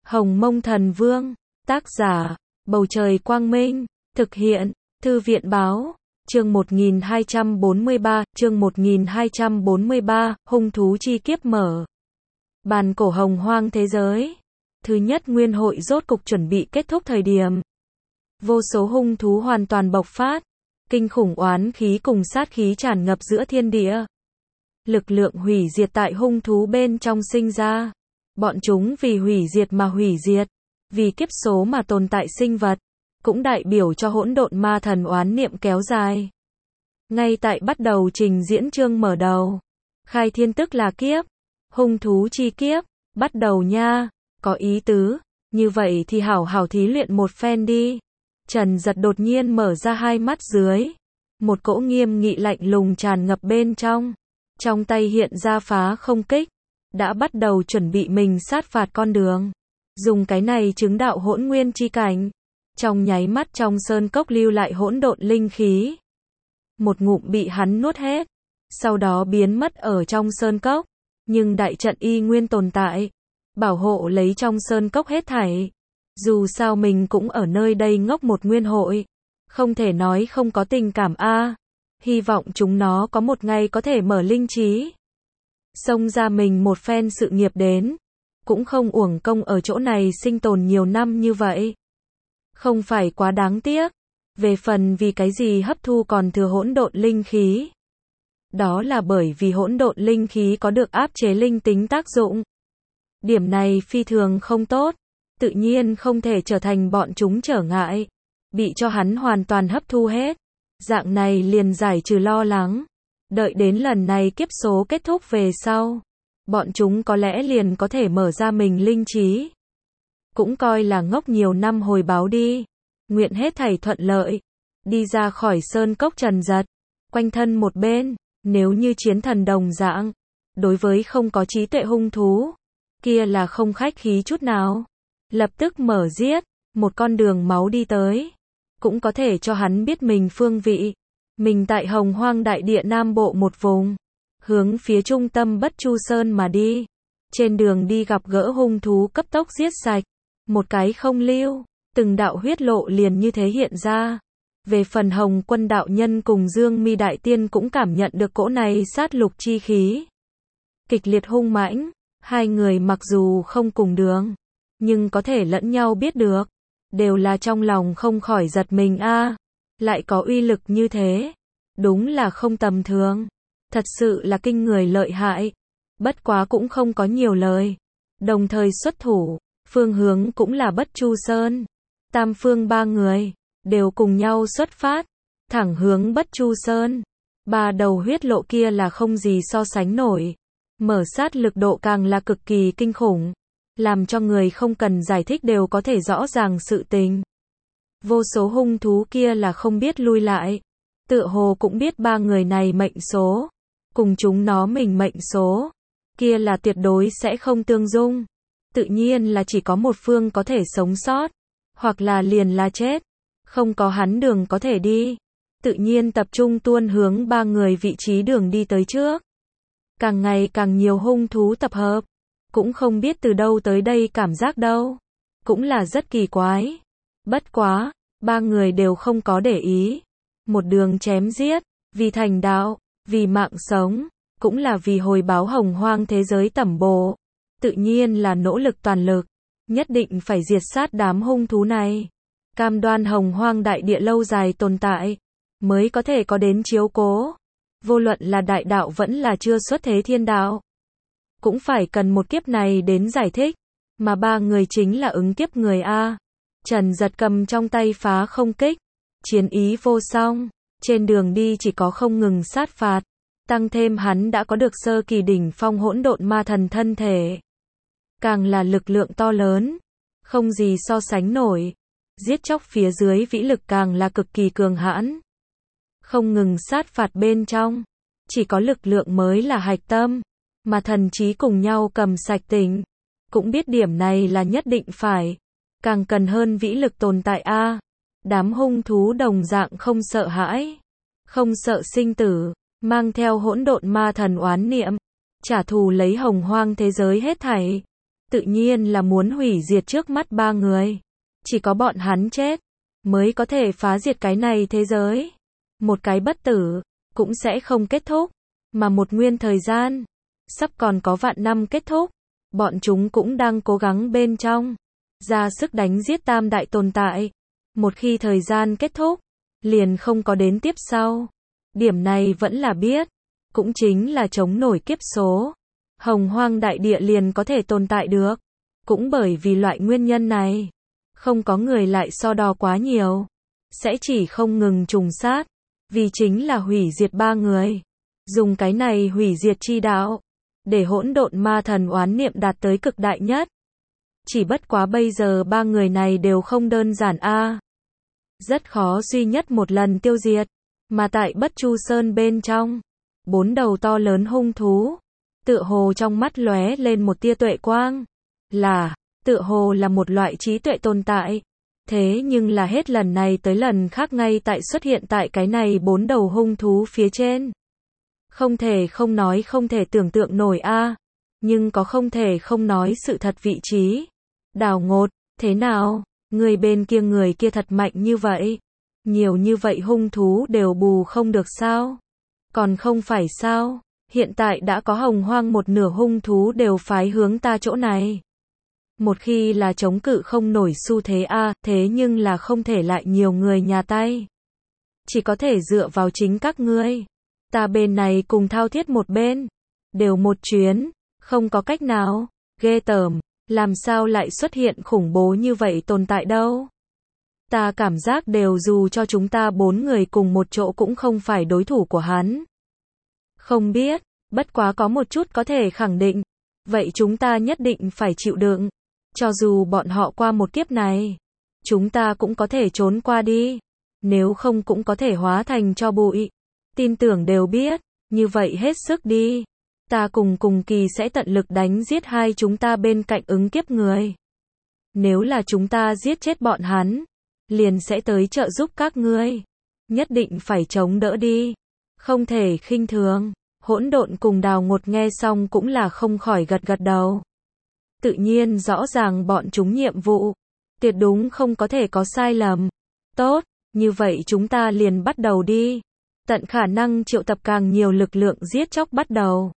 Hồng Mông Thần Vương, tác giả, Bầu Trời Quang Minh, thực hiện, Thư viện Báo, chương 1243, hung thú chi kiếp mở. Bàn cổ hồng hoang thế giới. Thứ nhất nguyên hội rốt cục chuẩn bị kết thúc thời điểm. Vô số hung thú hoàn toàn bộc phát, kinh khủng oán khí cùng sát khí tràn ngập giữa thiên địa. Lực lượng hủy diệt tại hung thú bên trong sinh ra. Bọn chúng vì hủy diệt mà hủy diệt, vì kiếp số mà tồn tại sinh vật, cũng đại biểu cho hỗn độn ma thần oán niệm kéo dài. Ngay tại bắt đầu trình diễn chương mở đầu, khai thiên tức là kiếp, hung thú chi kiếp, bắt đầu nha, có ý tứ, như vậy thì hảo hảo thí luyện một phen đi. Trần Giật đột nhiên mở ra hai mắt dưới, một cỗ nghiêm nghị lạnh lùng tràn ngập bên trong tay hiện ra phá không kích, đã bắt đầu chuẩn bị mình sát phạt con đường, dùng cái này chứng đạo hỗn nguyên chi cảnh. Trong nháy mắt trong sơn cốc lưu lại hỗn độn linh khí, một ngụm bị hắn nuốt hết, sau đó biến mất ở trong sơn cốc, nhưng đại trận y nguyên tồn tại, bảo hộ lấy trong sơn cốc hết thảy. Dù sao mình cũng ở nơi đây ngốc một nguyên hội, không thể nói không có tình cảm a. Hy vọng chúng nó có một ngày có thể mở linh trí, xông ra mình một phen sự nghiệp đến, cũng không uổng công ở chỗ này sinh tồn nhiều năm như vậy. Không phải quá đáng tiếc. Về phần vì cái gì hấp thu còn thừa hỗn độn linh khí, đó là bởi vì hỗn độn linh khí có được áp chế linh tính tác dụng. Điểm này phi thường không tốt, tự nhiên không thể trở thành bọn chúng trở ngại, bị cho hắn hoàn toàn hấp thu hết. Dạng này liền giải trừ lo lắng. Đợi đến lần này kiếp số kết thúc về sau, bọn chúng có lẽ liền có thể mở ra mình linh trí. Cũng coi là ngốc nhiều năm hồi báo đi. Nguyện hết thảy thuận lợi. Đi ra khỏi sơn cốc Trần Giật, quanh thân một bên, nếu như chiến thần đồng dạng, đối với không có trí tuệ hung thú, kia là không khách khí chút nào. Lập tức mở giết, một con đường máu đi tới, cũng có thể cho hắn biết mình phương vị. Mình tại Hồng Hoang đại địa Nam Bộ một vùng, hướng phía trung tâm Bất Chu Sơn mà đi. Trên đường đi gặp gỡ hung thú cấp tốc giết sạch, một cái không lưu, từng đạo huyết lộ liền như thế hiện ra. Về phần Hồng Quân đạo nhân cùng Dương Mi đại tiên cũng cảm nhận được cỗ này sát lục chi khí, kịch liệt hung mãnh. Hai người mặc dù không cùng đường, nhưng có thể lẫn nhau biết được, đều là trong lòng không khỏi giật mình a. Lại có uy lực như thế, đúng là không tầm thường, thật sự là kinh người lợi hại. Bất quá cũng không có nhiều lời, đồng thời xuất thủ, phương hướng cũng là Bất Chu Sơn. Tam phương ba người đều cùng nhau xuất phát, thẳng hướng Bất Chu Sơn. Ba đầu huyết lộ kia là không gì so sánh nổi, mở sát lực độ càng là cực kỳ kinh khủng, làm cho người không cần giải thích đều có thể rõ ràng sự tình. Vô số hung thú kia là không biết lui lại, tựa hồ cũng biết ba người này mệnh số, cùng chúng nó mình mệnh số, kia là tuyệt đối sẽ không tương dung. Tự nhiên là chỉ có một phương có thể sống sót, hoặc là liền là chết, không có hắn đường có thể đi. Tự nhiên tập trung tuôn hướng ba người vị trí đường đi tới trước. Càng ngày càng nhiều hung thú tập hợp, cũng không biết từ đâu tới đây cảm giác đâu, cũng là rất kỳ quái. Bất quá, ba người đều không có để ý, một đường chém giết, vì thành đạo, vì mạng sống, cũng là vì hồi báo hồng hoang thế giới tẩm bổ. Tự nhiên là nỗ lực toàn lực, nhất định phải diệt sát đám hung thú này, cam đoan hồng hoang đại địa lâu dài tồn tại, mới có thể có đến chiếu cố. Vô luận là đại đạo vẫn là chưa xuất thế thiên đạo, cũng phải cần một kiếp này đến giải thích, mà ba người chính là ứng kiếp người a. Trần Giật cầm trong tay phá không kích, chiến ý vô song, trên đường đi chỉ có không ngừng sát phạt, tăng thêm hắn đã có được sơ kỳ đỉnh phong hỗn độn ma thần thân thể, càng là lực lượng to lớn, không gì so sánh nổi. Giết chóc phía dưới vĩ lực càng là cực kỳ cường hãn, không ngừng sát phạt bên trong, chỉ có lực lượng mới là hạch tâm, mà thần trí cùng nhau cầm sạch tỉnh, cũng biết điểm này là nhất định phải, càng cần hơn vĩ lực tồn tại a. Đám hung thú đồng dạng không sợ hãi, không sợ sinh tử, mang theo hỗn độn ma thần oán niệm, trả thù lấy hồng hoang thế giới hết thảy. tự nhiên là muốn hủy diệt trước mắt ba người. Chỉ có bọn hắn chết, mới có thể phá diệt cái này thế giới. Một cái bất tử, cũng sẽ không kết thúc, mà một nguyên thời gian, sắp còn có vạn năm kết thúc. Bọn chúng cũng đang cố gắng bên trong, ra sức đánh giết tam đại tồn tại. Một khi thời gian kết thúc, liền không có đến tiếp sau. Điểm này vẫn là biết, cũng chính là chống nổi kiếp số. Hồng Hoang đại địa liền có thể tồn tại được. Cũng bởi vì loại nguyên nhân này, không có người lại so đo quá nhiều, sẽ chỉ không ngừng trùng sát, vì chính là hủy diệt ba người. Dùng cái này hủy diệt chi đạo, để hỗn độn ma thần oán niệm đạt tới cực đại nhất. Chỉ bất quá bây giờ ba người này đều không đơn giản a. Rất khó duy nhất một lần tiêu diệt, mà tại Bất Chu Sơn bên trong, 4 đầu to lớn hung thú, tựa hồ trong mắt lóe lên một tia tuệ quang, tựa hồ là một loại trí tuệ tồn tại. Thế nhưng là hết lần này tới lần khác ngay tại xuất hiện tại cái này 4 đầu hung thú phía trên. Không thể không nói không thể tưởng tượng nổi a, nhưng có không thể không nói sự thật vị trí. Đào Ngột, thế nào? Người bên kia người kia thật mạnh như vậy. Nhiều như vậy hung thú đều bù không được sao? Còn không phải sao? Hiện tại đã có Hồng Hoang một nửa hung thú đều phái hướng ta chỗ này. Một khi là chống cự không nổi xu thế a, thế nhưng là không thể lại nhiều người nhà tay. Chỉ có thể dựa vào chính các ngươi. Ta bên này cùng Thao Thiết một bên, đều một chuyến, không có cách nào. Ghê tởm, làm sao lại xuất hiện khủng bố như vậy tồn tại đâu? Ta cảm giác đều dù cho chúng ta 4 người cùng một chỗ cũng không phải đối thủ của hắn. Không biết, bất quá có một chút có thể khẳng định, vậy chúng ta nhất định phải chịu đựng. Cho dù bọn họ qua một kiếp này, chúng ta cũng có thể trốn qua đi, nếu không cũng có thể hóa thành tro bụi. Tin tưởng đều biết, như vậy hết sức đi. Ta cùng Kỳ sẽ tận lực đánh giết hai chúng ta bên cạnh ứng kiếp người. Nếu là chúng ta giết chết bọn hắn, liền sẽ tới trợ giúp các ngươi. Nhất định phải chống đỡ đi, không thể khinh thường. Hỗn Độn cùng Đào Ngột nghe xong cũng là không khỏi gật gật đầu. Tự nhiên rõ ràng bọn chúng nhiệm vụ, tuyệt đúng không có thể có sai lầm. Tốt, như vậy chúng ta liền bắt đầu đi. Tận khả năng triệu tập càng nhiều lực lượng giết chóc bắt đầu.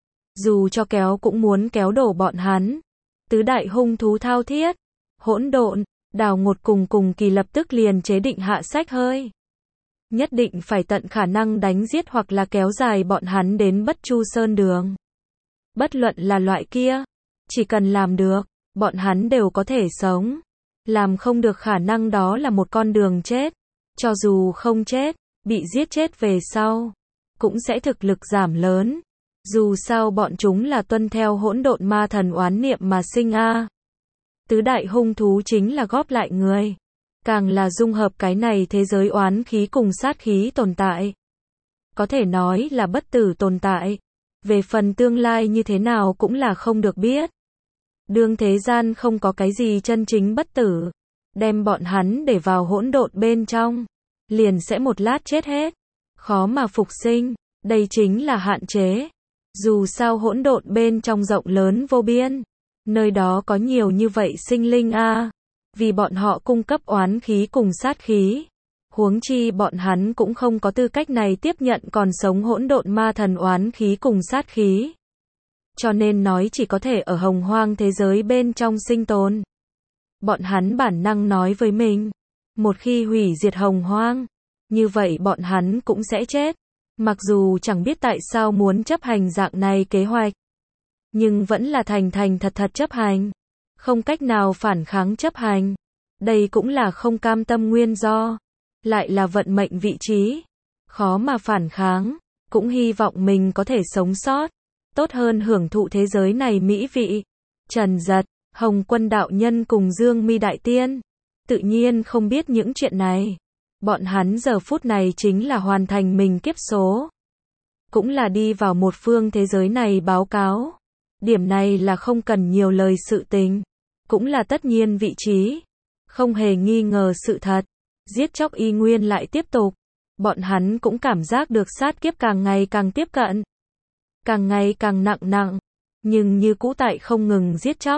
Dù cho kéo cũng muốn kéo đổ bọn hắn. Tứ đại hung thú Thao Thiết, Hỗn Độn, Đào Ngột cùng Kỳ lập tức liền chế định hạ sách hơi. Nhất định phải tận khả năng đánh giết hoặc là kéo dài bọn hắn đến Bất Chu Sơn đường. Bất luận là loại kia, chỉ cần làm được, bọn hắn đều có thể sống. Làm không được khả năng đó là một con đường chết. Cho dù không chết, bị giết chết về sau, cũng sẽ thực lực giảm lớn. Dù sao bọn chúng là tuân theo hỗn độn ma thần oán niệm mà sinh a. Tứ đại hung thú chính là góp lại người, càng là dung hợp cái này thế giới oán khí cùng sát khí tồn tại. Có thể nói là bất tử tồn tại. Về phần tương lai như thế nào cũng là không được biết. Đương thế gian không có cái gì chân chính bất tử, đem bọn hắn để vào hỗn độn bên trong, liền sẽ một lát chết hết, khó mà phục sinh. Đây chính là hạn chế. Dù sao hỗn độn bên trong rộng lớn vô biên, nơi đó có nhiều như vậy sinh linh a, vì bọn họ cung cấp oán khí cùng sát khí. Huống chi bọn hắn cũng không có tư cách này tiếp nhận còn sống hỗn độn ma thần oán khí cùng sát khí. Cho nên nói chỉ có thể ở Hồng Hoang thế giới bên trong sinh tồn. Bọn hắn bản năng nói với mình, một khi hủy diệt Hồng Hoang, như vậy bọn hắn cũng sẽ chết. Mặc dù chẳng biết tại sao muốn chấp hành dạng này kế hoạch, nhưng vẫn là thành thật chấp hành. Không cách nào phản kháng chấp hành. Đây cũng là không cam tâm nguyên do. Lại là vận mệnh vị trí. Khó mà phản kháng. Cũng hy vọng mình có thể sống sót. Tốt hơn hưởng thụ thế giới này mỹ vị. Trần Giật, Hồng Quân đạo nhân cùng Dương Mi đại tiên, tự nhiên không biết những chuyện này. Bọn hắn giờ phút này chính là hoàn thành mình kiếp số. Cũng là đi vào một phương thế giới này báo cáo. Điểm này là không cần nhiều lời sự tình. Cũng là tất nhiên vị trí. Không hề nghi ngờ sự thật. Giết chóc y nguyên lại tiếp tục. Bọn hắn cũng cảm giác được sát kiếp càng ngày càng tiếp cận. Càng ngày càng nặng. Nhưng như cũ tại không ngừng giết chóc.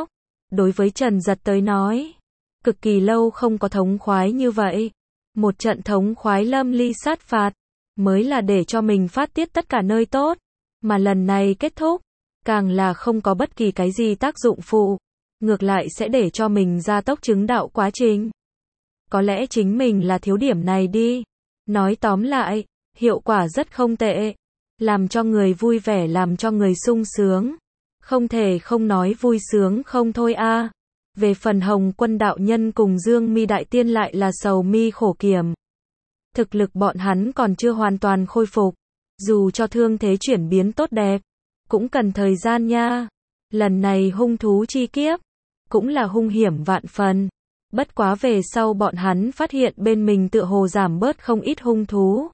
đối với Trần Giật tới nói, cực kỳ lâu không có thống khoái như vậy. Một trận thống khoái lâm ly sát phạt, mới là để cho mình phát tiết tất cả nơi tốt, mà lần này kết thúc, càng là không có bất kỳ cái gì tác dụng phụ, ngược lại sẽ để cho mình gia tốc chứng đạo quá trình. Có lẽ chính mình là thiếu điểm này đi. Nói tóm lại, hiệu quả rất không tệ, làm cho người vui vẻ, làm cho người sung sướng. Không thể không nói vui sướng không thôi a. Về phần Hồng Quân đạo nhân cùng Dương Mi đại tiên lại là sầu mi khổ kiểm. Thực lực bọn hắn còn chưa hoàn toàn khôi phục, dù cho thương thế chuyển biến tốt đẹp, cũng cần thời gian nha. Lần này hung thú chi kiếp, cũng là hung hiểm vạn phần. Bất quá về sau bọn hắn phát hiện bên mình tựa hồ giảm bớt không ít hung thú.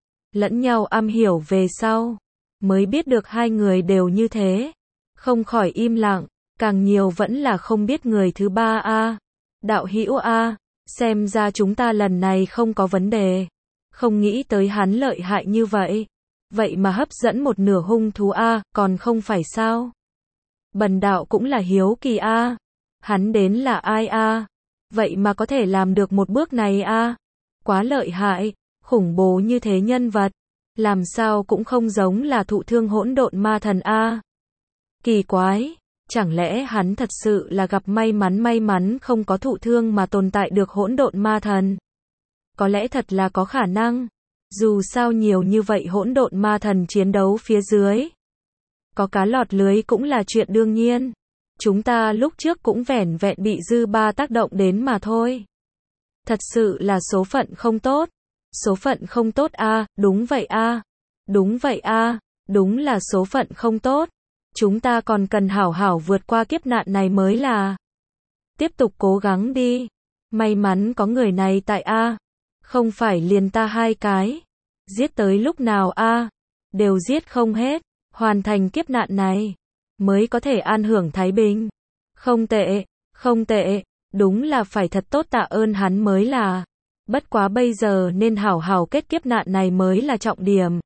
Lẫn nhau am hiểu về sau, mới biết được hai người đều như thế. Không khỏi im lặng, càng nhiều vẫn là không biết người thứ ba a. Đạo hữu a, xem ra chúng ta lần này không có vấn đề. Không nghĩ tới hắn lợi hại như vậy. Vậy mà hấp dẫn một nửa hung thú a, còn không phải sao? Bần đạo cũng là hiếu kỳ a. Hắn đến là ai a? Vậy mà có thể làm được một bước này a. Quá lợi hại, khủng bố như thế nhân vật, làm sao cũng không giống là thụ thương hỗn độn ma thần a. Kỳ quái, chẳng lẽ hắn thật sự là gặp may mắn không có thụ thương mà tồn tại được hỗn độn ma thần? Có lẽ thật là có khả năng. Dù sao nhiều như vậy hỗn độn ma thần chiến đấu phía dưới, có cá lọt lưới cũng là chuyện đương nhiên. Chúng ta lúc trước cũng vẻn vẹn bị dư ba tác động đến mà thôi. Thật sự là số phận không tốt. Số phận không tốt a, đúng vậy a. Đúng vậy a, đúng là số phận không tốt. Chúng ta còn cần hảo hảo vượt qua kiếp nạn này mới là. Tiếp tục cố gắng đi. May mắn có người này tại a. Không phải liền ta hai cái. Giết tới lúc nào a, đều giết không hết. Hoàn thành kiếp nạn này, mới có thể an hưởng thái bình. Không tệ, không tệ, đúng là phải thật tốt tạ ơn hắn mới là. Bất quá bây giờ nên hảo hảo kết kiếp nạn này mới là trọng điểm.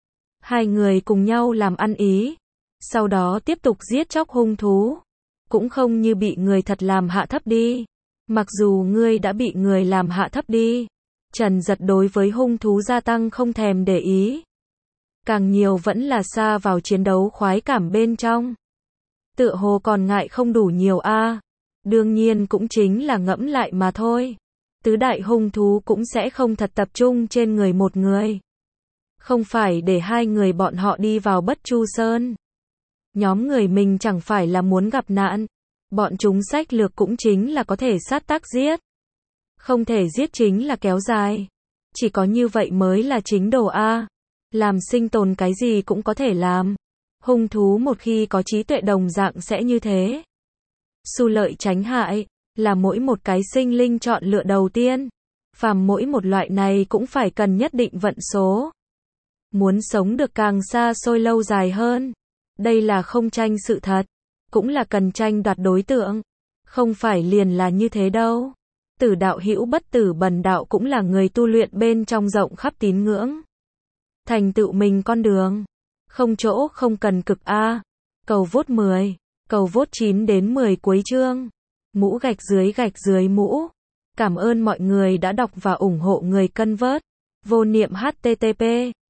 Hai người cùng nhau làm ăn ý, sau đó tiếp tục giết chóc hung thú. Cũng không như bị người thật làm hạ thấp đi. Mặc dù ngươi đã bị người làm hạ thấp đi, Trần Giật đối với hung thú gia tăng không thèm để ý. Càng nhiều vẫn là xa vào chiến đấu khoái cảm bên trong. Tựa hồ còn ngại không đủ nhiều a. Đương nhiên cũng chính là ngẫm lại mà thôi. Tứ đại hung thú cũng sẽ không thật tập trung trên người một người. Không phải để hai người bọn họ đi vào Bất Chu Sơn. Nhóm người mình chẳng phải là muốn gặp nạn. Bọn chúng sách lược cũng chính là có thể sát tác giết. Không thể giết chính là kéo dài. Chỉ có như vậy mới là chính đồ a. Làm sinh tồn cái gì cũng có thể làm. Hung thú một khi có trí tuệ đồng dạng sẽ như thế. Xu lợi tránh hại, là mỗi một cái sinh linh chọn lựa đầu tiên. Phàm mỗi một loại này cũng phải cần nhất định vận số. Muốn sống được càng xa xôi lâu dài hơn. Đây là không tranh sự thật. Cũng là cần tranh đoạt đối tượng. Không phải liền là như thế đâu. Tử đạo hữu bất tử bần đạo cũng là người tu luyện bên trong rộng khắp tín ngưỡng. Thành tựu mình con đường. Không chỗ không cần cực a. Cầu vote 10. Cầu vote 9 đến 10 cuối chương. Mũ gạch dưới mũ. Cảm ơn mọi người đã đọc và ủng hộ người cân vớt. Vô niệm http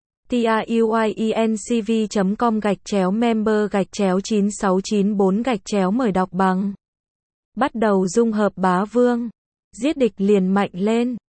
truyencv.com/member/9694 mời đọc bằng. Bắt đầu dung hợp bá vương. Giết địch liền mạnh lên.